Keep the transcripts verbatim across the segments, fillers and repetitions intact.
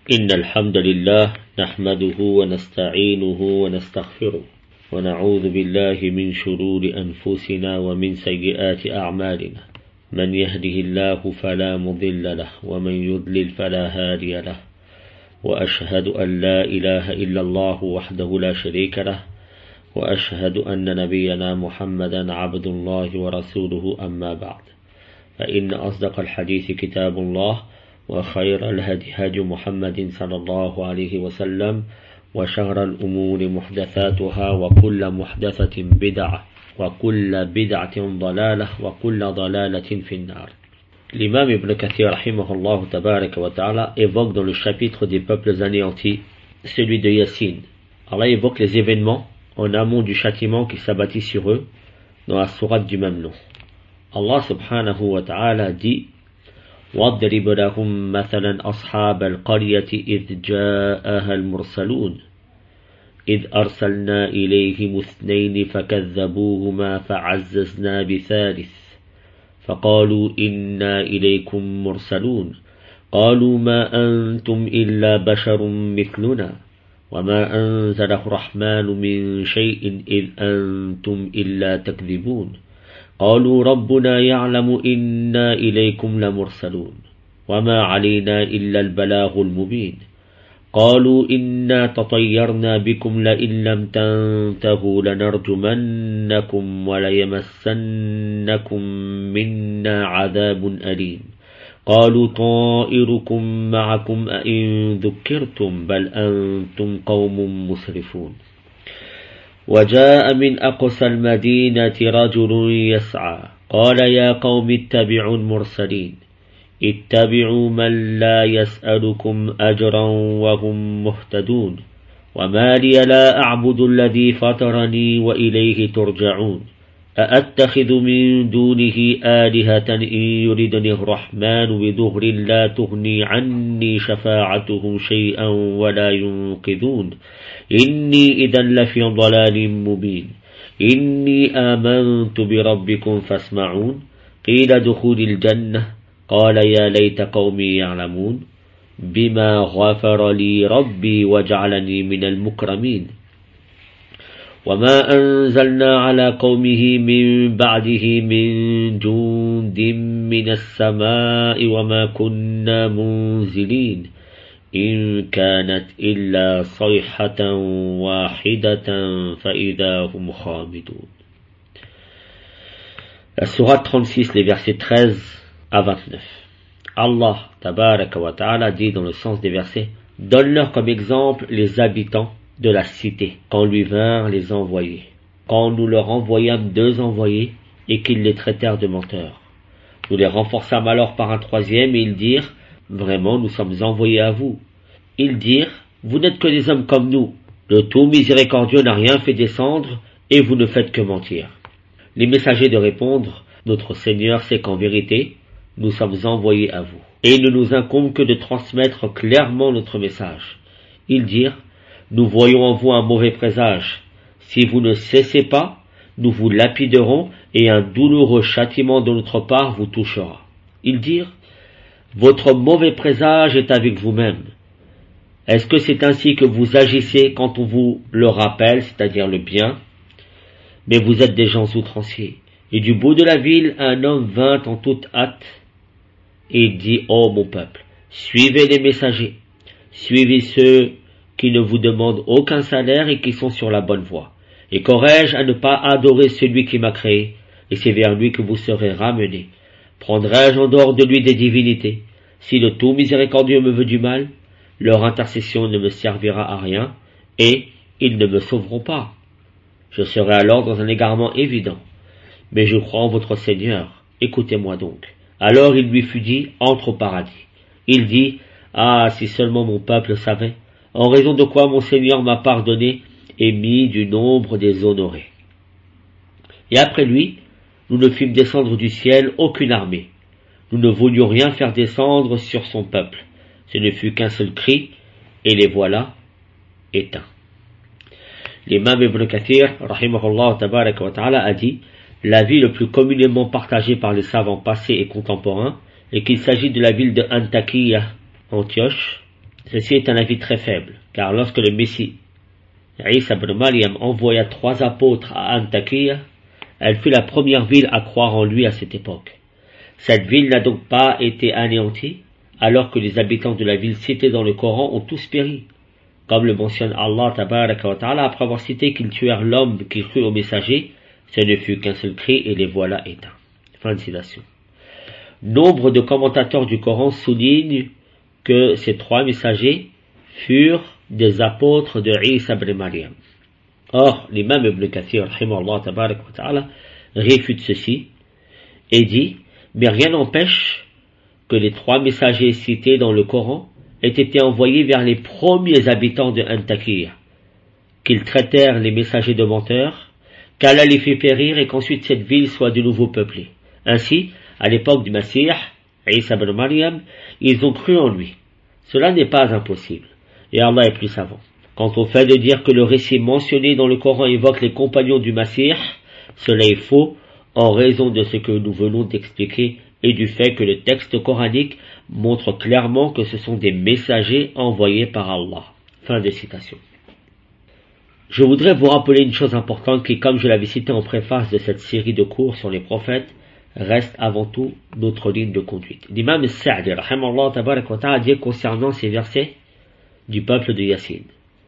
إن الحمد لله نحمده ونستعينه ونستغفره ونعوذ بالله من شرور أنفسنا ومن سيئات أعمالنا من يهده الله فلا مضل له ومن يضلل فلا هادي له وأشهد أن لا إله إلا الله وحده لا شريك له وأشهد أن نبينا محمدا عبد الله ورسوله أما بعد فإن أصدق الحديث كتاب الله وخير الهدي هدي محمد صلى الله عليه وسلم وشر الأمور محدثاتها وكل محدثة بدعة وكل بدعة ضلالة وكل ضلالة في النار. L'imam Ibn Kathir rahimahullah tabaraka wa ta'ala évoque dans le chapitre des peuples anéantis celui de Yassine. Allah évoque les événements en amont du châtiment qui s'abattit sur eux dans la sourate du même nom. Allah subhanahu wa ta'ala dit وَاضْرِبْ لَهُمْ مَثَلًا أَصْحَابَ الْقَرْيَةِ إِذْ جَاءَهَا الْمُرْسَلُونَ إِذْ أَرْسَلْنَا إِلَيْهِمُ اثْنَيْنِ فَكَذَّبُوهُمَا فَعَزَّزْنَا بِثَالِثٍ فقالوا إنا إليكم مرسلون قالوا ما أنتم إلا بشر مثلنا وما أنزل الرحمن من شيء إذ أنتم إلا تكذبون قالوا ربنا يعلم إنا إليكم لمرسلون وما علينا إلا البلاغ المبين قالوا إنا تطيرنا بكم لئن لم تنتهوا لنرجمنكم وليمسنكم منا عذاب أليم قالوا طائركم معكم أئن ذكرتم بل أنتم قوم مسرفون وجاء من أقصى المدينة رجل يسعى قال يا قوم اتبعوا المرسلين اتبعوا من لا يسألكم أجرا وهم مهتدون وما لي لا أعبد الذي فطرني وإليه ترجعون أأتخذ من دونه آلهة إن يردني الرحمن بضر لا تغني عني شفاعتهم شيئا ولا ينقذون إني إذا لفي ضلال مبين إني آمنت بربكم فاسمعون قيل ادخلوا الجنة قال يا ليت قومي يعلمون بما غفر لي ربي وجعلني من المكرمين وما أنزلنا على قومه من بعده من جند من السماء وما كنا منزلين إن كانت إلا صيحة واحدة فإذا هم خامدون. La sourate trente-six, les versets treize à vingt-neuf. Allah tabaraka wa ta'ala dit dans le sens des versets: donne-leur comme exemple les habitants de la cité quand lui vinrent les envoyés, quand nous leur envoyâmes deux envoyés et qu'ils les traitèrent de menteurs. Nous les renforçâmes alors par un troisième et ils dirent: vraiment nous sommes envoyés à vous. Ils dirent: vous n'êtes que des hommes comme nous, le tout miséricordieux n'a rien fait descendre et vous ne faites que mentir. Les messagers de répondre: notre Seigneur sait qu'en vérité nous sommes envoyés à vous et il ne nous incombe que de transmettre clairement notre message. Ils dirent: nous voyons en vous un mauvais présage. Si vous ne cessez pas, nous vous lapiderons et un douloureux châtiment de notre part vous touchera. Ils dirent: votre mauvais présage est avec vous-même. Est-ce que c'est ainsi que vous agissez quand on vous le rappelle, c'est-à-dire le bien? Mais vous êtes des gens outranciers. Et du bout de la ville, un homme vint en toute hâte et dit: ô mon peuple, suivez les messagers, suivez ceux qui ne vous demandent aucun salaire et qui sont sur la bonne voie. Et qu'aurais-je à ne pas adorer celui qui m'a créé, et c'est vers lui que vous serez ramenés? Prendrai-je en dehors de lui des divinités? Si le tout miséricordieux me veut du mal, leur intercession ne me servira à rien, et ils ne me sauveront pas. Je serai alors dans un égarement évident. Mais je crois en votre Seigneur, écoutez-moi donc. Alors il lui fut dit: entre au paradis. Il dit: ah, si seulement mon peuple savait, en raison de quoi mon Seigneur m'a pardonné et mis du nombre des honorés. Et après lui, nous ne fîmes descendre du ciel aucune armée. Nous ne voulions rien faire descendre sur son peuple. Ce ne fut qu'un seul cri, et les voilà éteints. L'imam Ibn Kathir, rahimahullah tabaraka wa ta'ala, a dit: l'avis le plus communément partagé par les savants passés et contemporains est qu'il s'agit de la ville de Antakya, Antioche, Ceci est un avis très faible, car lorsque le Messie, Isa ibn Maryam, envoya trois apôtres à Antakya, elle fut la première ville à croire en lui à cette époque. Cette ville n'a donc pas été anéantie, alors que les habitants de la ville citée dans le Coran ont tous péri. Comme le mentionne Allah tabaraka wa ta'ala, après avoir cité qu'ils tuèrent l'homme qui crut au messager, ce ne fut qu'un seul cri et les voilà éteints. Fin de citation. Nombre de commentateurs du Coran soulignent que ces trois messagers furent des apôtres de Isa ibn Maryam. Or, l'imam Ibn Kathir, rahimahullah tabaraka wa ta'ala, réfute ceci et dit, mais rien n'empêche que les trois messagers cités dans le Coran aient été envoyés vers les premiers habitants de Antakya, qu'ils traitèrent les messagers de menteurs, qu'Allah les fit périr et qu'ensuite cette ville soit de nouveau peuplée. Ainsi, à l'époque du Messie, Isa ibn Maryam, ils ont cru en lui. Cela n'est pas impossible, et Allah est plus savant. Quant au fait de dire que le récit mentionné dans le Coran évoque les compagnons du Messie, cela est faux en raison de ce que nous venons d'expliquer et du fait que le texte coranique montre clairement que ce sont des messagers envoyés par Allah. Fin de citation. Je voudrais vous rappeler une chose importante qui, comme je l'avais cité en préface de cette série de cours sur les prophètes, reste avant tout notre ligne de conduite. L'imam Sa'di, rahimahullah tabaraka wa ta'ala, dit concernant ces versets du peuple de Yassine.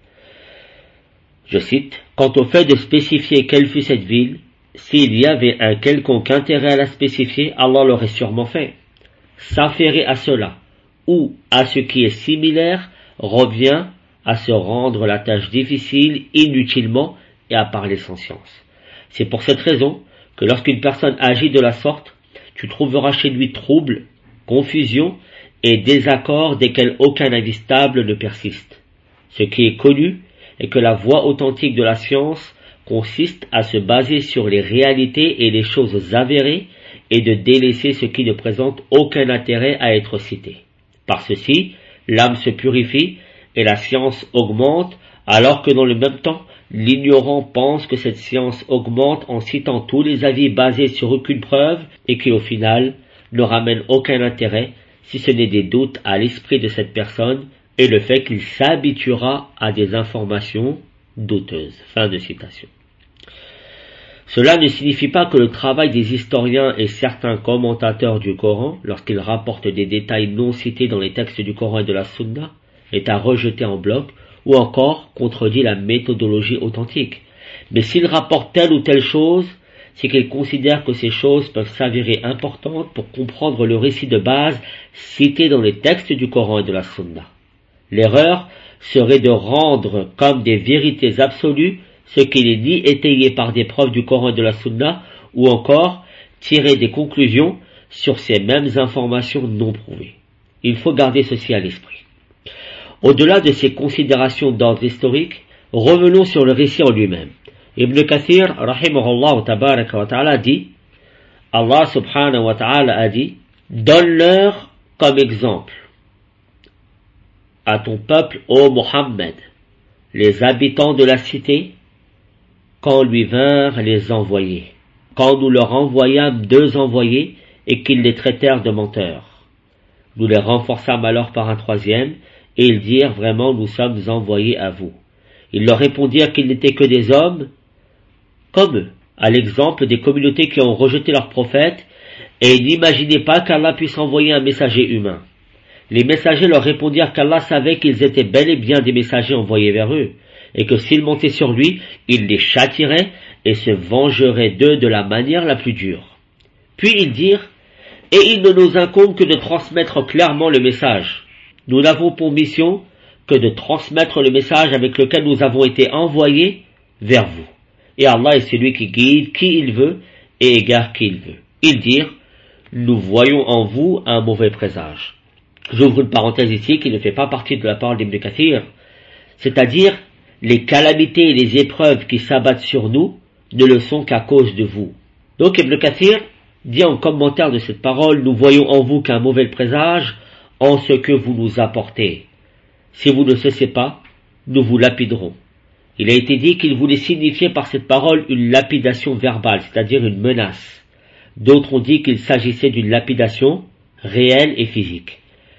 Je cite, « Quant au fait de spécifier quelle fut cette ville, s'il y avait un quelconque intérêt à la spécifier, Allah l'aurait sûrement fait. S'affairer à cela, ou à ce qui est similaire, revient à se rendre la tâche difficile inutilement et à parler sans science. C'est pour cette raison que lorsqu'une personne agit de la sorte, tu trouveras chez lui trouble, confusion et désaccord desquels aucun avis stable ne persiste. Ce qui est connu est que la voie authentique de la science consiste à se baser sur les réalités et les choses avérées et de délaisser ce qui ne présente aucun intérêt à être cité. Par ceci, l'âme se purifie et la science augmente, alors que dans le même temps, l'ignorant pense que cette science augmente en citant tous les avis basés sur aucune preuve et qui au final ne ramènent aucun intérêt, si ce n'est des doutes à l'esprit de cette personne et le fait qu'il s'habituera à des informations douteuses. Fin de citation. Cela ne signifie pas que le travail des historiens et certains commentateurs du Coran, lorsqu'ils rapportent des détails non cités dans les textes du Coran et de la Sunna, est à rejeter en bloc ou encore contredit la méthodologie authentique. Mais s'ils rapportent telle ou telle chose, c'est qu'ils considèrent que ces choses peuvent s'avérer importantes pour comprendre le récit de base cité dans les textes du Coran et de la Sunna. L'erreur serait de rendre comme des vérités absolues ce qui n'est ni étayé par des preuves du Coran et de la Sunna, ou encore tirer des conclusions sur ces mêmes informations non prouvées. Il faut garder ceci à l'esprit. Au-delà de ces considérations d'ordre historique, revenons sur le récit en lui-même. Ibn Kathir, rahimahullah tabaraka wa ta'ala, dit, Allah subhanahu wa ta'ala a dit, donne-leur comme exemple à ton peuple, ô Mohammed, les habitants de la cité, quand lui vinrent les envoyés, quand nous leur envoyâmes deux envoyés et qu'ils les traitèrent de menteurs. Nous les renforçâmes alors par un troisième, et ils dirent vraiment nous sommes envoyés à vous. Ils leur répondirent qu'ils n'étaient que des hommes, comme eux, à l'exemple des communautés qui ont rejeté leurs prophètes, et n'imaginaient pas qu'Allah puisse envoyer un messager humain. Les messagers leur répondirent qu'Allah savait qu'ils étaient bel et bien des messagers envoyés vers eux, et que s'ils montaient sur lui, il les châtierait et se vengerait d'eux de la manière la plus dure. Puis ils dirent, et il ne nous incombe que de transmettre clairement le message. Nous n'avons pour mission que de transmettre le message avec lequel nous avons été envoyés vers vous. Et Allah est celui qui guide qui il veut et égare qui il veut. Ils dirent, nous voyons en vous un mauvais présage. J'ouvre une parenthèse ici qui ne fait pas partie de la parole d'Ibn Kathir, c'est-à-dire les calamités et les épreuves qui s'abattent sur nous ne le sont qu'à cause de vous. Donc Ibn Kathir dit en commentaire de cette parole, nous voyons en vous qu'un mauvais présage en ce que vous nous apportez. Si vous ne cessez pas, nous vous lapiderons. Il a été dit qu'il voulait signifier par cette parole une lapidation verbale, c'est-à-dire une menace. D'autres ont dit qu'il s'agissait d'une lapidation réelle et physique.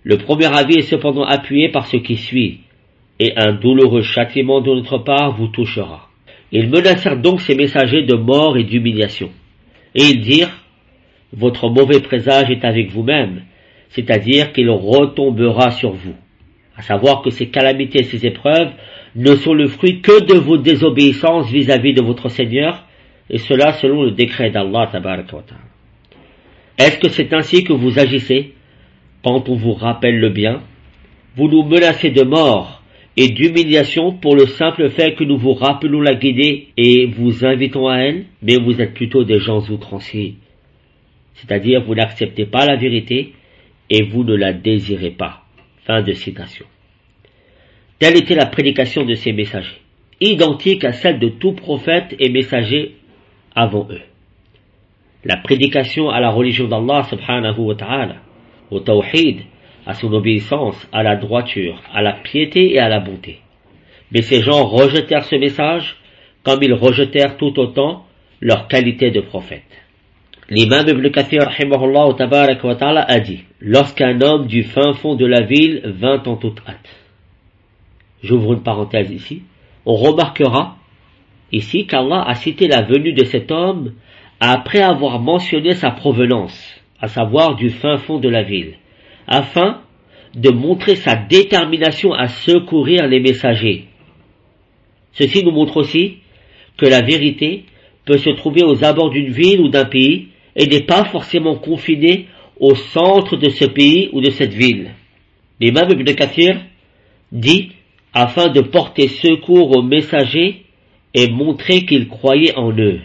Le premier avis est cependant appuyé par ce qui suit, et un douloureux châtiment de notre part vous touchera. Ils menacèrent donc ces messagers de mort et d'humiliation. Et ils dirent, votre mauvais présage est avec vous-même, c'est-à-dire qu'il retombera sur vous. À savoir que ces calamités et ces épreuves ne sont le fruit que de vos désobéissances vis-à-vis de votre Seigneur, et cela selon le décret d'Allah tabaraka wa ta'ala. Est-ce que c'est ainsi que vous agissez quand on vous rappelle le bien? Vous nous menacez de mort et d'humiliation pour le simple fait que nous vous rappelons la guidée et vous invitons à elle, mais vous êtes plutôt des gens outranciers. C'est-à-dire, vous n'acceptez pas la vérité et vous ne la désirez pas. Fin de citation. Telle était la prédication de ces messagers, identique à celle de tout prophète et messager avant eux. La prédication à la religion d'Allah subhanahu wa ta'ala, au tawhid, à son obéissance, à la droiture, à la piété et à la bonté. Mais ces gens rejetèrent ce message, comme ils rejetèrent tout autant leur qualité de prophète. L'imam Ibn Kathir rahimahullah tabaraka wa ta'ala a dit, lorsqu'un homme du fin fond de la ville vint en toute hâte. J'ouvre une parenthèse ici. On remarquera ici qu'Allah a cité la venue de cet homme après avoir mentionné sa provenance, à savoir du fin fond de la ville, afin de montrer sa détermination à secourir les messagers. Ceci nous montre aussi que la vérité peut se trouver aux abords d'une ville ou d'un pays et n'est pas forcément confinée au centre de ce pays ou de cette ville. L'imam Ibn Kathir dit afin de porter secours aux messagers et montrer qu'ils croyaient en eux.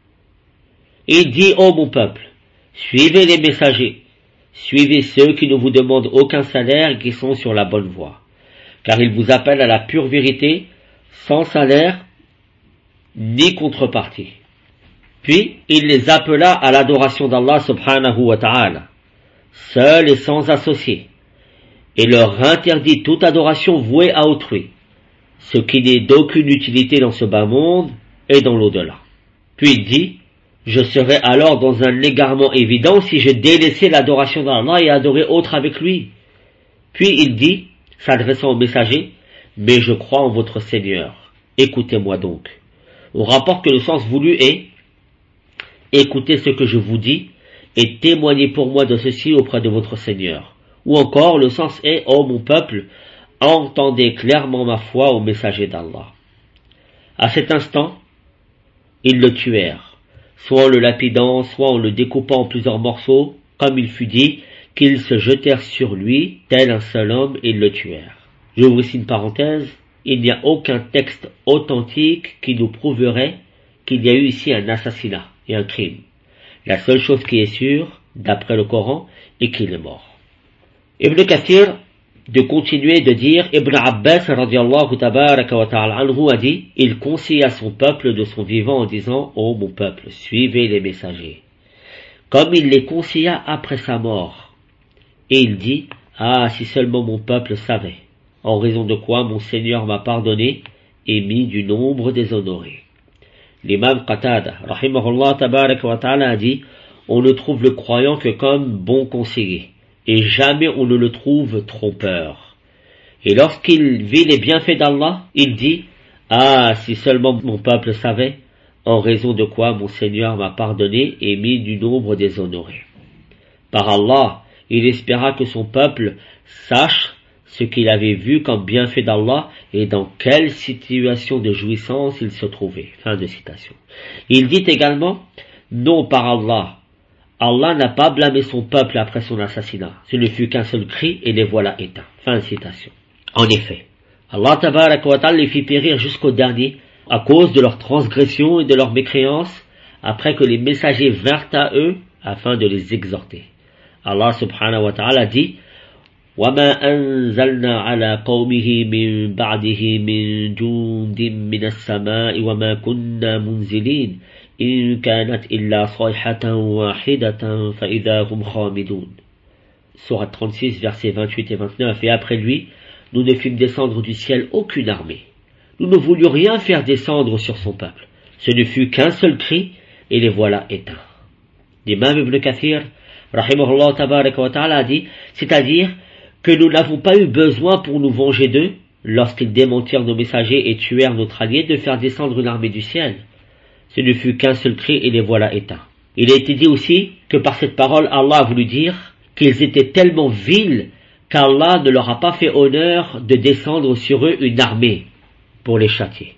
Il dit, ô mon peuple, suivez les messagers, suivez ceux qui ne vous demandent aucun salaire et qui sont sur la bonne voie, car ils vous appellent à la pure vérité, sans salaire ni contrepartie. Puis, il les appela à l'adoration d'Allah subhanahu wa ta'ala, seul et sans associé, et leur interdit toute adoration vouée à autrui, ce qui n'est d'aucune utilité dans ce bas monde et dans l'au-delà. Puis il dit, je serais alors dans un égarement évident si je délaissais l'adoration d'Allah et adorais autre avec lui. Puis il dit, s'adressant au messager, mais je crois en votre Seigneur, écoutez-moi donc. On rapporte que le sens voulu est, écoutez ce que je vous dis et témoignez pour moi de ceci auprès de votre Seigneur. Ou encore, le sens est, ô mon peuple, entendez clairement ma foi au messager d'Allah. À cet instant, ils le tuèrent, soit en le lapidant, soit en le découpant en plusieurs morceaux, comme il fut dit, qu'ils se jetèrent sur lui, tel un seul homme, et le tuèrent. J'ouvre ici une parenthèse, il n'y a aucun texte authentique qui nous prouverait qu'il y a eu ici un assassinat et un crime. La seule chose qui est sûre, d'après le Coran, est qu'il est mort. Ibn Kathir, de continuer de dire, Ibn Abbas radiallahu tabaraka wa ta'ala anhu a dit, il conseilla son peuple de son vivant en disant, ô mon peuple, suivez les messagers. Comme il les conseilla après sa mort. Et il dit, ah, si seulement mon peuple savait, en raison de quoi mon Seigneur m'a pardonné et mis du nombre des honorés. L'imam Qatada, rahimahullah tabaraka wa ta'ala a dit, on ne trouve le croyant que comme bon conseiller. Et jamais on ne le trouve trompeur. Et lorsqu'il vit les bienfaits d'Allah, il dit, ah, si seulement mon peuple savait, en raison de quoi mon Seigneur m'a pardonné et mis du nombre des honorés. Par Allah, il espéra que son peuple sache ce qu'il avait vu comme bienfait d'Allah et dans quelle situation de jouissance il se trouvait. Fin de citation. Il dit également, non par Allah, Allah n'a pas blâmé son peuple après son assassinat. Ce ne fut qu'un seul cri et les voilà éteints. Fin de citation. En effet, Allah tabaraka wa ta'ala les fit périr jusqu'au dernier à cause de leur transgression et de leur mécréance après que les messagers vinrent à eux afin de les exhorter. Allah subhanahu wa ta'ala dit وَمَا أَنزَلْنَا عَلَى قَوْمِهِ مِن بَعْدِهِ مِن جُندٍ مِّنَ السَّمَاءِ وَمَا كُنَّا مُنزِلِينَ إِن كَانَتْ إِلَّا صَيْحَةً وَاحِدَةً فَإِذَا هُمْ خَامِدُونَ. Sourate trente-six, versets vingt-huit et vingt-neuf. Et après lui, nous ne fîmes descendre du ciel aucune armée. Nous ne voulions rien faire descendre sur son peuple. Ce ne fut qu'un seul cri, et les voilà éteints. L'imam Ibn Kathir, rahimahullah tabaraka wa ta'ala, a dit, c'est-à-dire que nous n'avons pas eu besoin pour nous venger d'eux, lorsqu'ils démentirent nos messagers et tuèrent notre allié, de faire descendre une armée du ciel. Ce ne fut qu'un seul cri et les voilà éteints. Il a été dit aussi que par cette parole, Allah a voulu dire qu'ils étaient tellement vils qu'Allah ne leur a pas fait honneur de descendre sur eux une armée pour les châtier.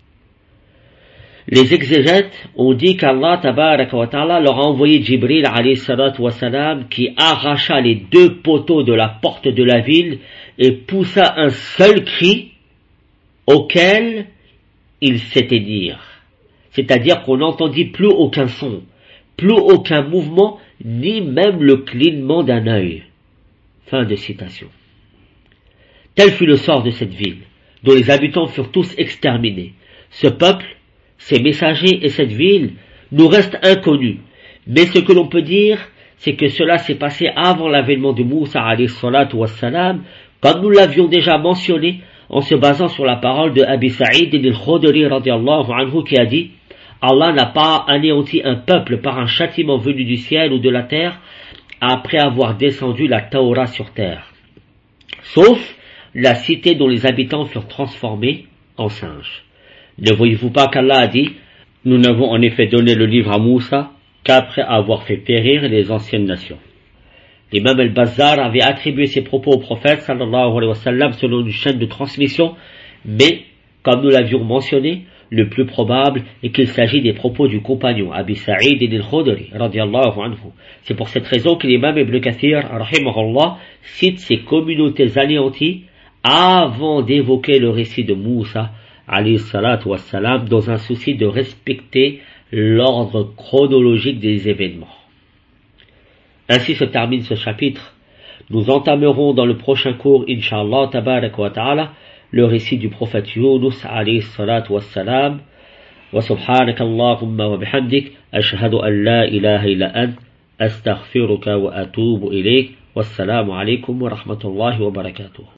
Les exégètes ont dit qu'Allah tabaraka wa ta'ala leur a envoyé Jibril alayhi salatu wa salam qui arracha les deux poteaux de la porte de la ville et poussa un seul cri auquel ils s'éteignirent. C'est-à-dire qu'on n'entendit plus aucun son, plus aucun mouvement, ni même le clignement d'un œil. Fin de citation. Tel fut le sort de cette ville, dont les habitants furent tous exterminés. Ce peuple, ces messagers et cette ville nous restent inconnus. Mais ce que l'on peut dire, c'est que cela s'est passé avant l'avènement de Moussa alayhi salatu wassalam, comme nous l'avions déjà mentionné en se basant sur la parole de Abi Sa'id al-Khudri radiyallahu anhu qui a dit: Allah n'a pas anéanti un peuple par un châtiment venu du ciel ou de la terre après avoir descendu la Taura sur terre, sauf la cité dont les habitants furent transformés en singes. Ne voyez-vous pas qu'Allah a dit: nous n'avons en effet donné le livre à Moussa qu'après avoir fait périr les anciennes nations. L'imam al-Bazzar avait attribué ses propos au prophète sallallahu alayhi wa sallam selon une chaîne de transmission, mais, comme nous l'avions mentionné, le plus probable est qu'il s'agit des propos du compagnon Abi Sa'id al-Khudri radiyallahu anhu. C'est pour cette raison que l'imam Ibn Kathir rahimahullah cite ces communautés anéanties avant d'évoquer le récit de Moussa alayhi salatu wassalam dans un souci de respecter l'ordre chronologique des événements. Ainsi se termine ce chapitre. Nous entamerons dans le prochain cours, Inch'Allah tabarak wa ta'ala, le récit du prophète Yunus alayhi salatu wassalam. Wa subhanaka Allahumma wa bihamdik, ashhadu an la ilaha illa ant, astaghfiruka wa atubu ilayk. Wassalamu alaykum wa rahmatullahi wa barakatuh.